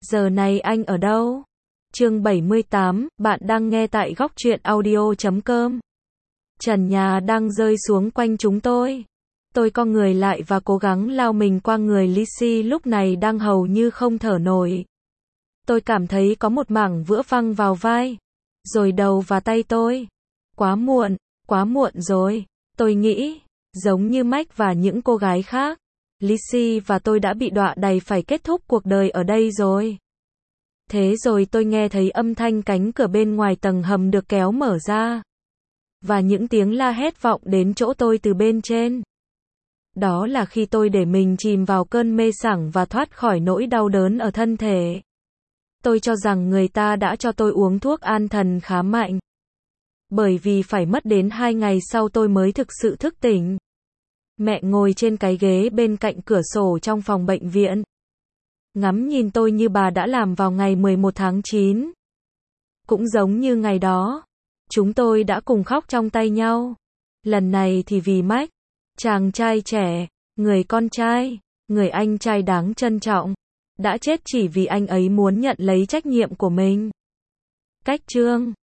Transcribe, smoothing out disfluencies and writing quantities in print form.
Giờ này anh ở đâu? Chương 78, bạn đang nghe tại góc truyện audio.com. Trần nhà đang rơi xuống quanh chúng tôi. Tôi co người lại và cố gắng lao mình qua người Lizzie lúc này đang hầu như không thở nổi. Tôi cảm thấy có một mảng vữa văng vào vai, rồi đầu và tay tôi. Quá muộn rồi, tôi nghĩ, giống như Mac và những cô gái khác. Lizzie và tôi đã bị đọa đầy phải kết thúc cuộc đời ở đây rồi. Thế rồi tôi nghe thấy âm thanh cánh cửa bên ngoài tầng hầm được kéo mở ra. Và những tiếng la hét vọng đến chỗ tôi từ bên trên. Đó là khi tôi để mình chìm vào cơn mê sảng và thoát khỏi nỗi đau đớn ở thân thể. Tôi cho rằng người ta đã cho tôi uống thuốc an thần khá mạnh. Bởi vì phải mất đến 2 ngày sau tôi mới thực sự thức tỉnh. Mẹ ngồi trên cái ghế bên cạnh cửa sổ trong phòng bệnh viện. Ngắm nhìn tôi như bà đã làm vào ngày 11 tháng 9. Cũng giống như ngày đó, chúng tôi đã cùng khóc trong tay nhau. Lần này thì vì Mac, chàng trai trẻ, người con trai, người anh trai đáng trân trọng, đã chết chỉ vì anh ấy muốn nhận lấy trách nhiệm của mình. Cách chương